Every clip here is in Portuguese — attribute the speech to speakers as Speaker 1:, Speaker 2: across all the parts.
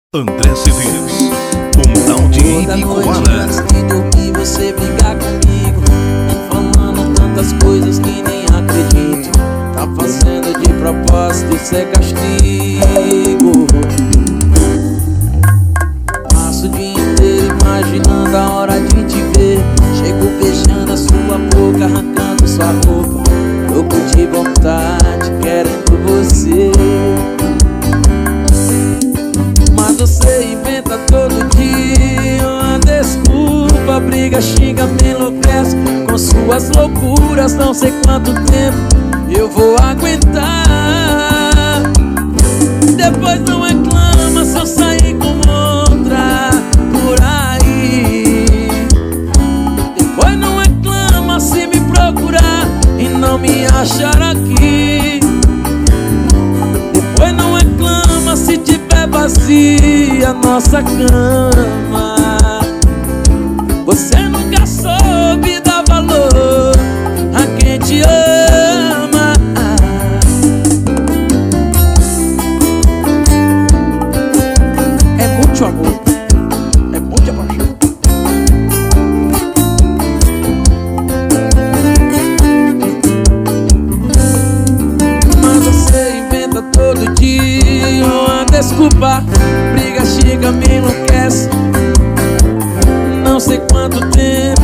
Speaker 1: André Cedeiros, o mural de Ibicoara.
Speaker 2: Antes de dormir você brigar comigo, falando tantas coisas que nem acredito. Tá fazendo de propósito, isso é castigo. Passo o dia inteiro imaginando a hora de te ver. Chego beijando a sua boca, arrancando sua roupa, louco de vontade, querendo você. Mas você inventa todo dia uma desculpa, briga, xinga, me enlouquece com suas loucuras. Não sei quanto tempo eu vou aguentar. Depois não reclama se eu sair com outra por aí. Depois não reclama se me procurar e não me achar aqui. Depois não reclama se tiver vazia nossa cama. Você nunca soube dar valor a quem te ama. É muito amor, é muita paixão. Mas você inventa todo dia uma desculpa, briga, xinga, me enlouquece. Não sei quanto tempo.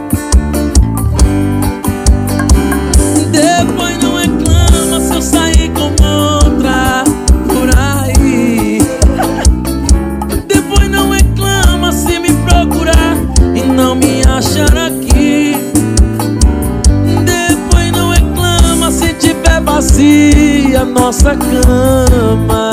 Speaker 2: Depois não reclama se eu sair com outra por aí. Depois não reclama se me procurar e não me achar aqui. Depois não reclama se tiver vazia nossa cama.